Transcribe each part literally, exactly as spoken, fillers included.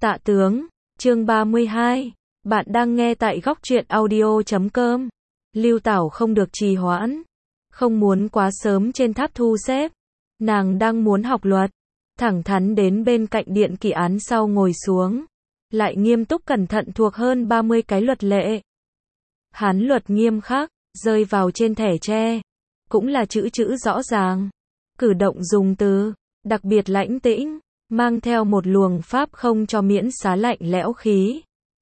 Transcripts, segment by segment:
Tạ tướng, chương ba mươi hai. Bạn đang nghe tại góc truyện audio chấm com. Lưu Tảo không được trì hoãn, không muốn quá sớm trên tháp thu xếp. Nàng đang muốn học luật, thẳng thắn đến bên cạnh điện kỷ án sau ngồi xuống, lại nghiêm túc cẩn thận thuộc hơn ba mươi cái luật lệ. Hán luật nghiêm khắc, rơi vào trên thẻ tre, cũng là chữ chữ rõ ràng. Cử động dùng từ, đặc biệt lãnh tĩnh, mang theo một luồng pháp không cho miễn xá lạnh lẽo khí.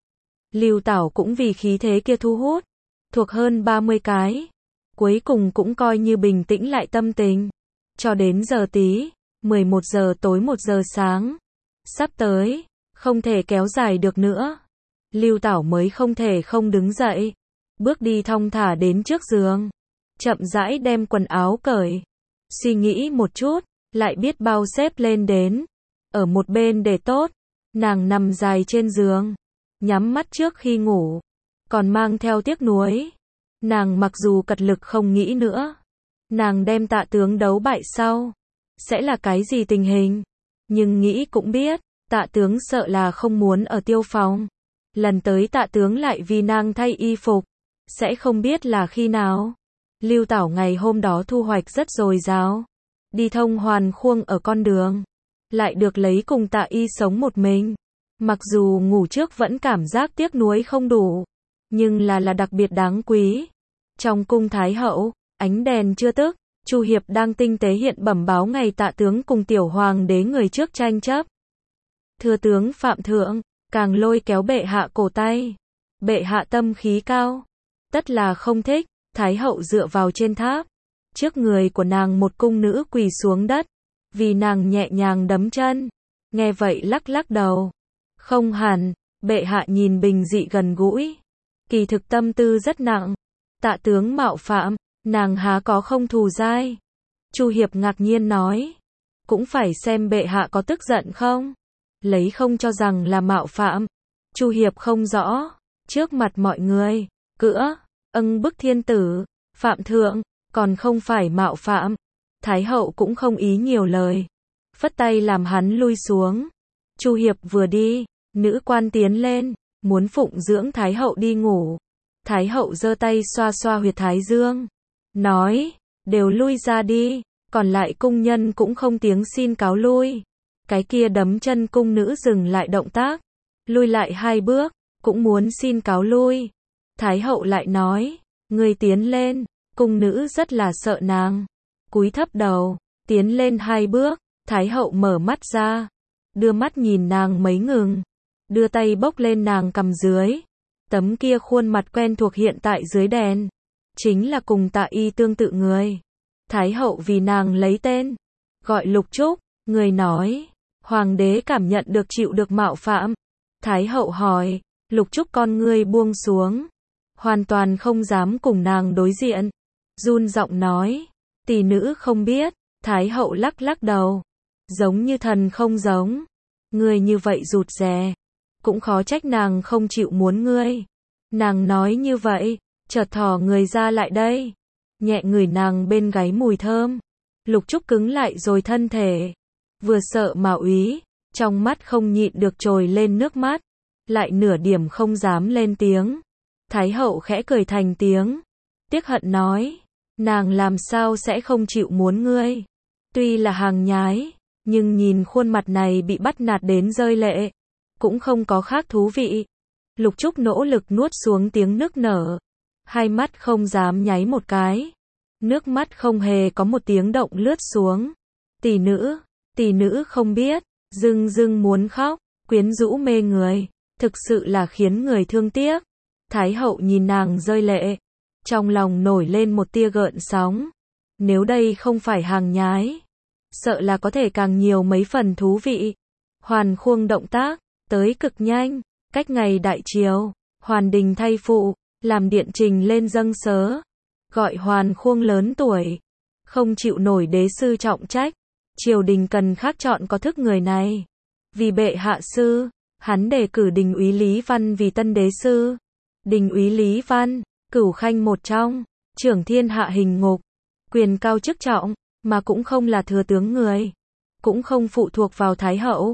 Lưu Tảo cũng vì khí thế kia thu hút, thuộc hơn ba mươi cái. Cuối cùng cũng coi như bình tĩnh lại tâm tình. Cho đến giờ tí, mười một giờ tối một giờ sáng. Sắp tới, không thể kéo dài được nữa. Lưu Tảo mới không thể không đứng dậy. Bước đi thong thả đến trước giường. Chậm rãi đem quần áo cởi. Suy nghĩ một chút, lại biết bao xếp lên đến. Ở một bên để tốt, nàng nằm dài trên giường, nhắm mắt trước khi ngủ, còn mang theo tiếc nuối. Nàng mặc dù cật lực không nghĩ nữa, nàng đem Tạ tướng đấu bại sau, sẽ là cái gì tình hình, nhưng nghĩ cũng biết, Tạ tướng sợ là không muốn ở tiêu phòng. Lần tới Tạ tướng lại vì nàng thay y phục, sẽ không biết là khi nào. Lưu Tảo ngày hôm đó thu hoạch rất dồi dào, đi thông hoàn khuông ở con đường, lại được lấy cùng Tạ y sống một mình. Mặc dù ngủ trước vẫn cảm giác tiếc nuối không đủ, nhưng là là đặc biệt đáng quý. Trong cung Thái hậu, ánh đèn chưa tức, Chu Hiệp đang tinh tế hiện bẩm báo ngày Tạ tướng cùng tiểu hoàng đế người trước tranh chấp. Thưa tướng Phạm Thượng, càng lôi kéo bệ hạ cổ tay. Bệ hạ tâm khí cao, tất là không thích. Thái hậu dựa vào trên tháp, trước người của nàng một cung nữ quỳ xuống đất, vì nàng nhẹ nhàng đấm chân. Nghe vậy lắc lắc đầu. Không hẳn, bệ hạ nhìn bình dị gần gũi, kỳ thực tâm tư rất nặng. Tạ tướng mạo phạm, nàng há có không thù dai? Chu Hiệp ngạc nhiên nói. Cũng phải xem bệ hạ có tức giận không? Lấy không cho rằng là mạo phạm. Chu Hiệp không rõ. Trước mặt mọi người, cữa, âng bức thiên tử, Phạm Thượng, còn không phải mạo phạm. Thái hậu cũng không ý nhiều lời, phất tay làm hắn lui xuống. Chu Hiệp vừa đi, nữ quan tiến lên, muốn phụng dưỡng Thái hậu đi ngủ. Thái hậu giơ tay xoa xoa huyệt thái dương, nói, đều lui ra đi. Còn lại cung nhân cũng không tiếng xin cáo lui. Cái kia đấm chân cung nữ dừng lại động tác, lui lại hai bước, cũng muốn xin cáo lui. Thái hậu lại nói, người tiến lên. Cung nữ rất là sợ nàng, cúi thấp đầu, tiến lên hai bước. Thái hậu mở mắt ra, đưa mắt nhìn nàng mấy ngừng, đưa tay bốc lên nàng cằm dưới. Tấm kia khuôn mặt quen thuộc hiện tại dưới đèn, chính là cùng Tạ y tương tự người. Thái hậu vì nàng lấy tên, gọi Lục Trúc. Người nói, hoàng đế cảm nhận được chịu được mạo phạm. Thái hậu hỏi, Lục Trúc con ngươi buông xuống, hoàn toàn không dám cùng nàng đối diện, run giọng nói, tỷ nữ không biết. Thái hậu lắc lắc đầu, giống như thần không giống. Ngươi như vậy rụt rè, cũng khó trách nàng không chịu muốn ngươi. Nàng nói như vậy, chợt thò người ra lại đây, nhẹ ngửi nàng bên gáy mùi thơm. Lục Trúc cứng lại rồi thân thể, vừa sợ mà úy, trong mắt không nhịn được trồi lên nước mắt, lại nửa điểm không dám lên tiếng. Thái hậu khẽ cười thành tiếng, tiếc hận nói, nàng làm sao sẽ không chịu muốn ngươi. Tuy là hàng nhái, nhưng nhìn khuôn mặt này bị bắt nạt đến rơi lệ, cũng không có khác thú vị. Lục Trúc nỗ lực nuốt xuống tiếng nức nở, hai mắt không dám nháy một cái, nước mắt không hề có một tiếng động lướt xuống. Tỷ nữ, tỷ nữ không biết, dưng dưng muốn khóc, quyến rũ mê người, thực sự là khiến người thương tiếc. Thái hậu nhìn nàng rơi lệ, trong lòng nổi lên một tia gợn sóng. Nếu đây không phải hàng nhái, sợ là có thể càng nhiều mấy phần thú vị. Hoàn khuông động tác, tới cực nhanh, cách ngày đại triều, Hoàn Đình thay phụ, làm điện trình lên dâng sớ. Gọi Hoàn khuông lớn tuổi, không chịu nổi đế sư trọng trách. Triều đình cần khác chọn có thức người này. Vì bệ hạ sư, hắn đề cử đình úy Lý Văn vì tân đế sư. Đình úy Lý Văn, cửu khanh một trong, trưởng thiên hạ hình ngục, quyền cao chức trọng, mà cũng không là thừa tướng người, cũng không phụ thuộc vào Thái hậu.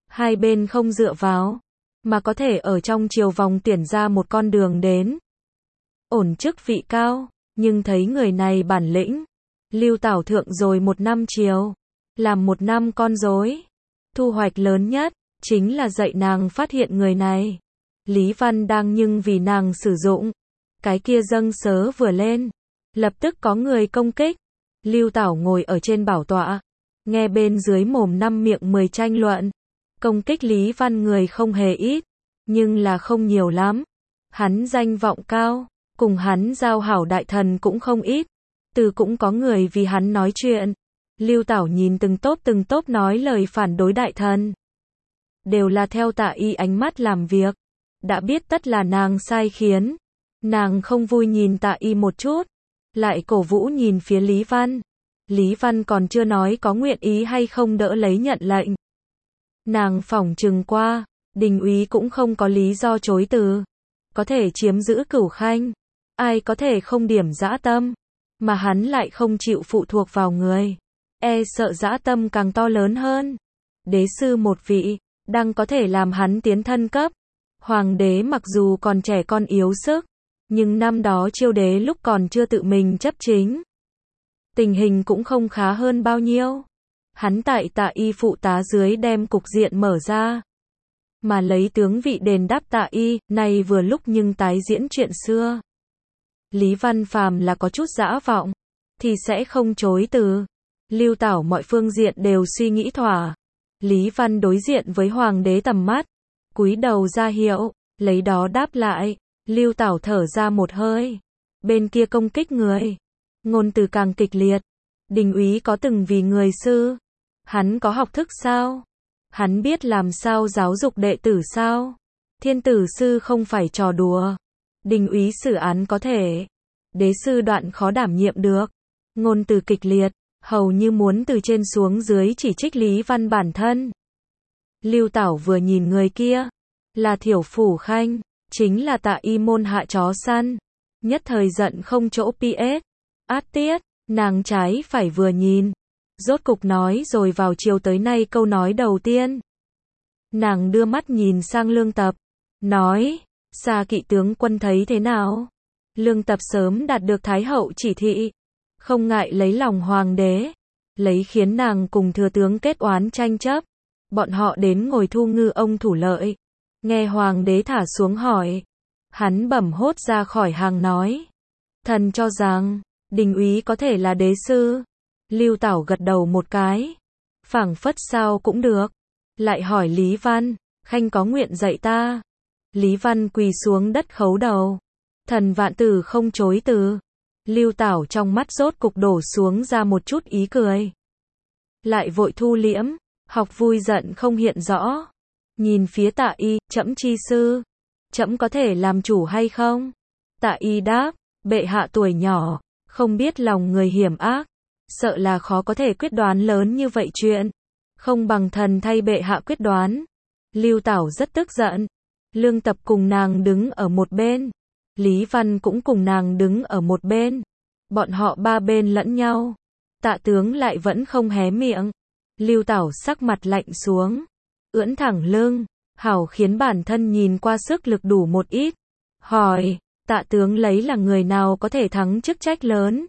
Hai bên không dựa vào, mà có thể ở trong triều vòng tuyển ra một con đường đến. Ổn chức vị cao, nhưng thấy người này bản lĩnh. Lưu Tảo thượng rồi một năm triều, làm một năm con rối. Thu hoạch lớn nhất, chính là dạy nàng phát hiện người này. Lý Văn đang nhưng vì nàng sử dụng. Cái kia dâng sớ vừa lên, lập tức có người công kích. Lưu Tảo ngồi ở trên bảo tọa, nghe bên dưới mồm năm miệng mười tranh luận. Công kích Lý Văn người không hề ít, nhưng là không nhiều lắm. Hắn danh vọng cao, cùng hắn giao hảo đại thần cũng không ít. Từ cũng có người vì hắn nói chuyện. Lưu Tảo nhìn từng tốp từng tốp nói lời phản đối đại thần. Đều là theo Tạ Y ánh mắt làm việc. Đã biết tất là nàng sai khiến. Nàng không vui nhìn Tạ Y một chút, lại cổ vũ nhìn phía Lý Văn. Lý Văn còn chưa nói có nguyện ý hay không đỡ lấy nhận lệnh. Nàng phỏng chừng qua, Đình úy cũng không có lý do chối từ. Có thể chiếm giữ Cửu Khanh, ai có thể không điểm dã tâm, mà hắn lại không chịu phụ thuộc vào người. E sợ dã tâm càng to lớn hơn. Đế sư một vị, đang có thể làm hắn tiến thân cấp. Hoàng đế mặc dù còn trẻ con yếu sức, nhưng năm đó Chiêu đế lúc còn chưa tự mình chấp chính. Tình hình cũng không khá hơn bao nhiêu. Hắn tại Tạ Y phụ tá dưới đem cục diện mở ra. Mà lấy tướng vị đền đáp Tạ Y, này vừa lúc nhưng tái diễn chuyện xưa. Lý Văn phàm là có chút dã vọng, thì sẽ không chối từ. Lưu Tảo mọi phương diện đều suy nghĩ thỏa. Lý Văn đối diện với hoàng đế tầm mắt, cúi đầu ra hiệu, lấy đó đáp lại. Lưu Tảo thở ra một hơi. Bên kia công kích người, ngôn từ càng kịch liệt. Đình úy có từng vì người sư, hắn có học thức sao? Hắn biết làm sao giáo dục đệ tử sao? Thiên tử sư không phải trò đùa. Đình úy xử án có thể, đế sư đoạn khó đảm nhiệm được. Ngôn từ kịch liệt, hầu như muốn từ trên xuống dưới chỉ trích Lý Văn bản thân. Lưu Tảo vừa nhìn người kia, là Thiểu Phủ Khanh, chính là Tạ Y môn hạ chó săn. Nhất thời giận không chỗ ps. Át tiết, nàng trái phải vừa nhìn. Rốt cục nói rồi vào chiều tới nay câu nói đầu tiên. Nàng đưa mắt nhìn sang Lương Tập, nói, Xa Kỵ tướng quân thấy thế nào? Lương Tập sớm đạt được Thái hậu chỉ thị, không ngại lấy lòng hoàng đế, lấy khiến nàng cùng thừa tướng kết oán tranh chấp. Bọn họ đến ngồi thu ngư ông thủ lợi. Nghe hoàng đế thả xuống hỏi, hắn bẩm hốt ra khỏi hàng nói, thần cho rằng Đình úy có thể là đế sư. Lưu Tảo gật đầu một cái, phảng phất sao cũng được. Lại hỏi Lý Văn, Khanh có nguyện dạy ta? Lý Văn quỳ xuống đất khấu đầu, thần vạn tử không chối từ. Lưu Tảo trong mắt rốt cục đổ xuống ra một chút ý cười, lại vội thu liễm, học vui giận không hiện rõ. Nhìn phía Tạ Y, trẫm chi sư, trẫm có thể làm chủ hay không? Tạ Y đáp, bệ hạ tuổi nhỏ, không biết lòng người hiểm ác, sợ là khó có thể quyết đoán lớn như vậy chuyện. Không bằng thần thay bệ hạ quyết đoán. Lưu Tảo rất tức giận. Lương Tập cùng nàng đứng ở một bên, Lý Văn cũng cùng nàng đứng ở một bên. Bọn họ ba bên lẫn nhau. Tạ tướng lại vẫn không hé miệng. Lưu Tảo sắc mặt lạnh xuống, ưỡn thẳng lưng, hảo khiến bản thân nhìn qua sức lực đủ một ít. Hỏi, Tạ tướng lấy là người nào có thể thắng chức trách lớn?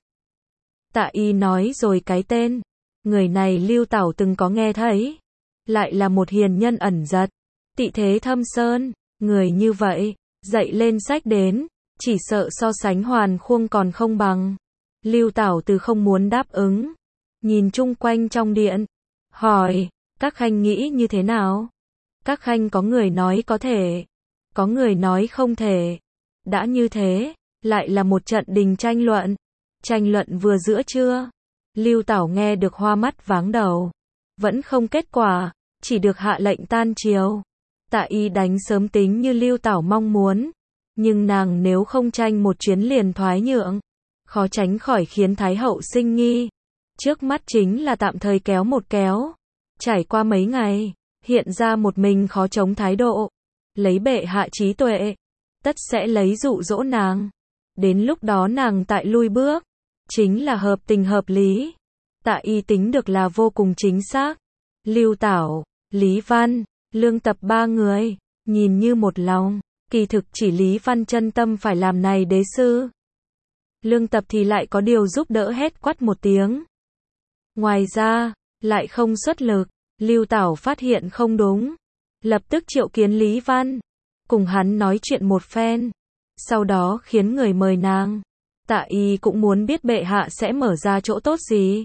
Tạ Y nói rồi cái tên. Người này Lưu Tảo từng có nghe thấy. Lại là một hiền nhân ẩn giật, tị thế thâm sơn. Người như vậy, dạy lên sách đến, chỉ sợ so sánh Hoàn Khuông còn không bằng. Lưu Tảo từ không muốn đáp ứng, nhìn chung quanh trong điện, hỏi, các khanh nghĩ như thế nào? Các khanh có người nói có thể, có người nói không thể. Đã như thế, lại là một trận đình tranh luận. Tranh luận vừa giữa trưa, Lưu Tảo nghe được hoa mắt váng đầu. Vẫn không kết quả, chỉ được hạ lệnh tan triều. Tạ Y đánh sớm tính như Lưu Tảo mong muốn, nhưng nàng nếu không tranh một chuyến liền thoái nhượng, khó tránh khỏi khiến Thái hậu sinh nghi. Trước mắt chính là tạm thời kéo một kéo. Trải qua mấy ngày, hiện ra một mình khó chống thái độ. Lấy bệ hạ trí tuệ, tất sẽ lấy dụ dỗ nàng. Đến lúc đó nàng tại lui bước, chính là hợp tình hợp lý. Tạ Y tính được là vô cùng chính xác. Lưu Tảo, Lý Văn, Lương Tập ba người, nhìn như một lòng, kỳ thực chỉ Lý Văn chân tâm phải làm này đế sư. Lương Tập thì lại có điều giúp đỡ hét quát một tiếng. Ngoài ra, lại không xuất lực. Lưu Tảo phát hiện không đúng, lập tức triệu kiến Lý Văn, cùng hắn nói chuyện một phen, sau đó khiến người mời nàng. Tạ Y cũng muốn biết bệ hạ sẽ mở ra chỗ tốt gì,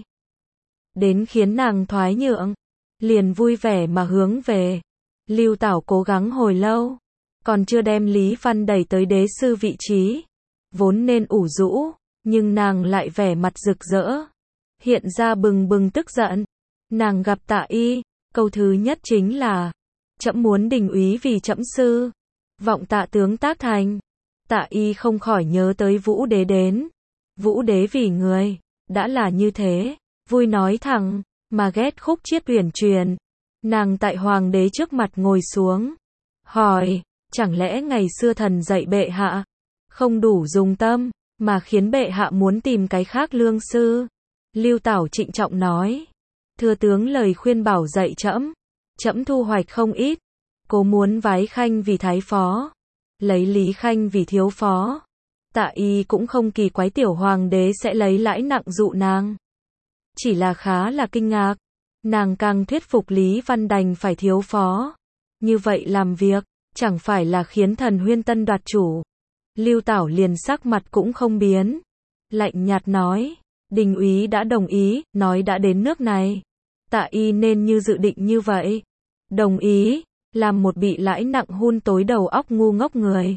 đến khiến nàng thoái nhượng, liền vui vẻ mà hướng về. Lưu Tảo cố gắng hồi lâu, còn chưa đem Lý Văn đẩy tới đế sư vị trí, vốn nên ủ rũ, nhưng nàng lại vẻ mặt rực rỡ, hiện ra bừng bừng tức giận. Nàng gặp Tạ Y, câu thứ nhất chính là: trẫm muốn đình úy vì trẫm sư, vọng Tạ tướng tác thành. Tạ Y không khỏi nhớ tới Vũ đế đến. Vũ đế vì người, đã là như thế, vui nói thẳng, mà ghét khúc chiết uyển truyền. Nàng tại hoàng đế trước mặt ngồi xuống, hỏi, chẳng lẽ ngày xưa thần dạy bệ hạ, không đủ dùng tâm, mà khiến bệ hạ muốn tìm cái khác lương sư? Lưu Tảo trịnh trọng nói, thưa tướng lời khuyên bảo dạy trẫm, trẫm thu hoạch không ít, cố muốn vái Khanh vì thái phó, lấy Lý Khanh vì thiếu phó. Tạ Y cũng không kỳ quái tiểu hoàng đế sẽ lấy lãi nặng dụ nàng, chỉ là khá là kinh ngạc. Nàng càng thuyết phục Lý Văn đành phải thiếu phó, như vậy làm việc, chẳng phải là khiến thần Huyên Tân đoạt chủ. Lưu Tảo liền sắc mặt cũng không biến, lạnh nhạt nói, đình úy đã đồng ý, nói đã đến nước này, Tạ Y nên như dự định như vậy, đồng ý, làm một bị lãi nặng hun tối đầu óc ngu ngốc người.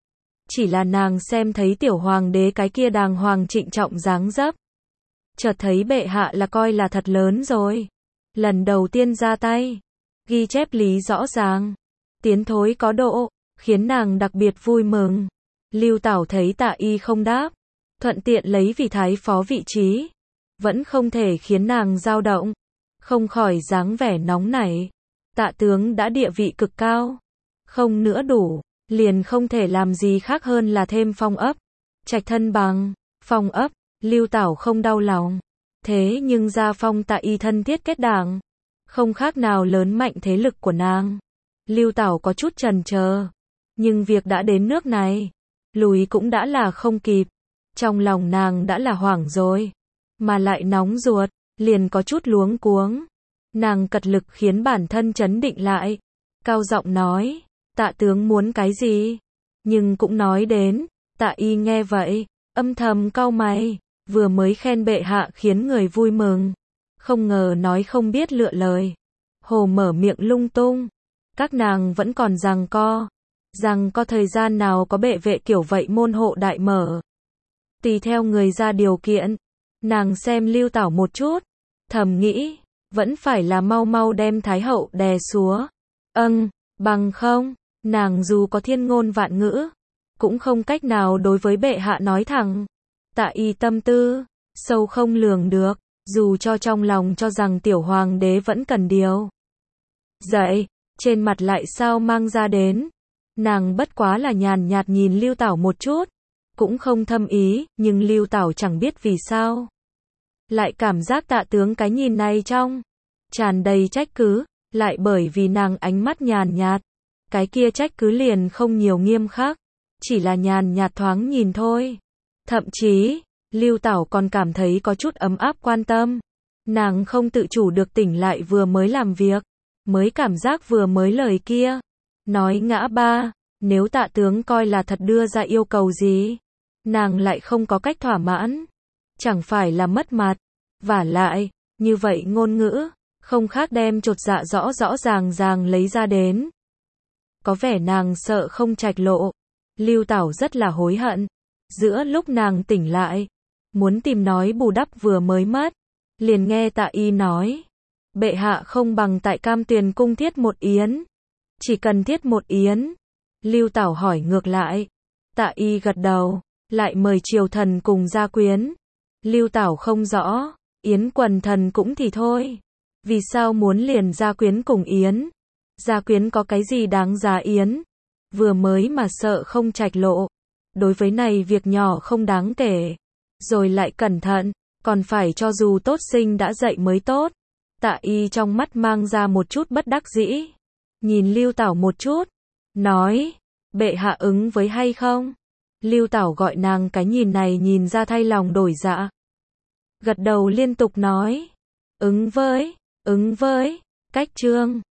Chỉ là nàng xem thấy tiểu hoàng đế cái kia đàng hoàng trịnh trọng dáng dấp, chợt thấy bệ hạ là coi là thật lớn rồi. Lần đầu tiên ra tay, ghi chép lý rõ ràng, tiến thối có độ, khiến nàng đặc biệt vui mừng. Lưu Tảo thấy Tạ Y không đáp, thuận tiện lấy vì thái phó vị trí, vẫn không thể khiến nàng dao động, không khỏi dáng vẻ nóng nảy. Tạ tướng đã địa vị cực cao, không nữa đủ, liền không thể làm gì khác hơn là thêm phong ấp, trạch thân bằng. Phong ấp, Lưu Tảo không đau lòng, thế nhưng gia phong Tạ Y thân thiết kết đảng, không khác nào lớn mạnh thế lực của nàng. Lưu Tảo có chút chần chờ, nhưng việc đã đến nước này, lùi cũng đã là không kịp. Trong lòng nàng đã là hoảng rồi, mà lại nóng ruột, liền có chút luống cuống. Nàng cật lực khiến bản thân trấn định lại, cao giọng nói, Tạ tướng muốn cái gì? Nhưng cũng nói đến. Tạ Y nghe vậy, âm thầm cau mày, vừa mới khen bệ hạ khiến người vui mừng, không ngờ nói không biết lựa lời, hồ mở miệng lung tung. Các nàng vẫn còn giằng co, rằng có thời gian nào có bệ vệ kiểu vậy môn hộ đại mở, tùy theo người ra điều kiện. Nàng xem Lưu Tảo một chút, thầm nghĩ, vẫn phải là mau mau đem Thái hậu đè xuống. Âng, bằng không, nàng dù có thiên ngôn vạn ngữ, cũng không cách nào đối với bệ hạ nói thẳng. Tạ Y tâm tư, sâu không lường được, dù cho trong lòng cho rằng tiểu hoàng đế vẫn cần điều dậy, trên mặt lại sao mang ra đến. Nàng bất quá là nhàn nhạt nhìn Lưu Tảo một chút, cũng không thâm ý, nhưng Lưu Tảo chẳng biết vì sao, lại cảm giác Tạ tướng cái nhìn này trong tràn đầy trách cứ, lại bởi vì nàng ánh mắt nhàn nhạt, cái kia trách cứ liền không nhiều nghiêm khắc, chỉ là nhàn nhạt thoáng nhìn thôi. Thậm chí, Lưu Tảo còn cảm thấy có chút ấm áp quan tâm. Nàng không tự chủ được tỉnh lại vừa mới làm việc, mới cảm giác vừa mới lời kia nói ngã ba, nếu Tạ tướng coi là thật đưa ra yêu cầu gì, nàng lại không có cách thỏa mãn, chẳng phải là mất mặt. Vả lại, như vậy ngôn ngữ, không khác đem chột dạ rõ rõ ràng ràng lấy ra đến. Có vẻ nàng sợ không trạch lộ. Lưu Tảo rất là hối hận. Giữa lúc nàng tỉnh lại, muốn tìm nói bù đắp vừa mới mất, liền nghe Tạ Y nói, bệ hạ không bằng tại Cam Tuyền cung thiết một yến, chỉ cần thiết một yến. Lưu Tảo hỏi ngược lại, Tạ Y gật đầu, lại mời triều thần cùng gia quyến. Lưu Tảo không rõ, yến quần thần cũng thì thôi, vì sao muốn liền gia quyến cùng yến? Gia quyến có cái gì đáng giá yến? Vừa mới mà sợ không trạch lộ, đối với này việc nhỏ không đáng kể, rồi lại cẩn thận, còn phải cho dù tốt sinh đã dậy mới tốt. Tạ Y trong mắt mang ra một chút bất đắc dĩ, nhìn Lưu Tảo một chút, nói, bệ hạ ứng với hay không? Lưu Tảo gọi nàng cái nhìn này nhìn ra thay lòng đổi dạ. Gật đầu liên tục nói, ứng với, ứng với, cách trương.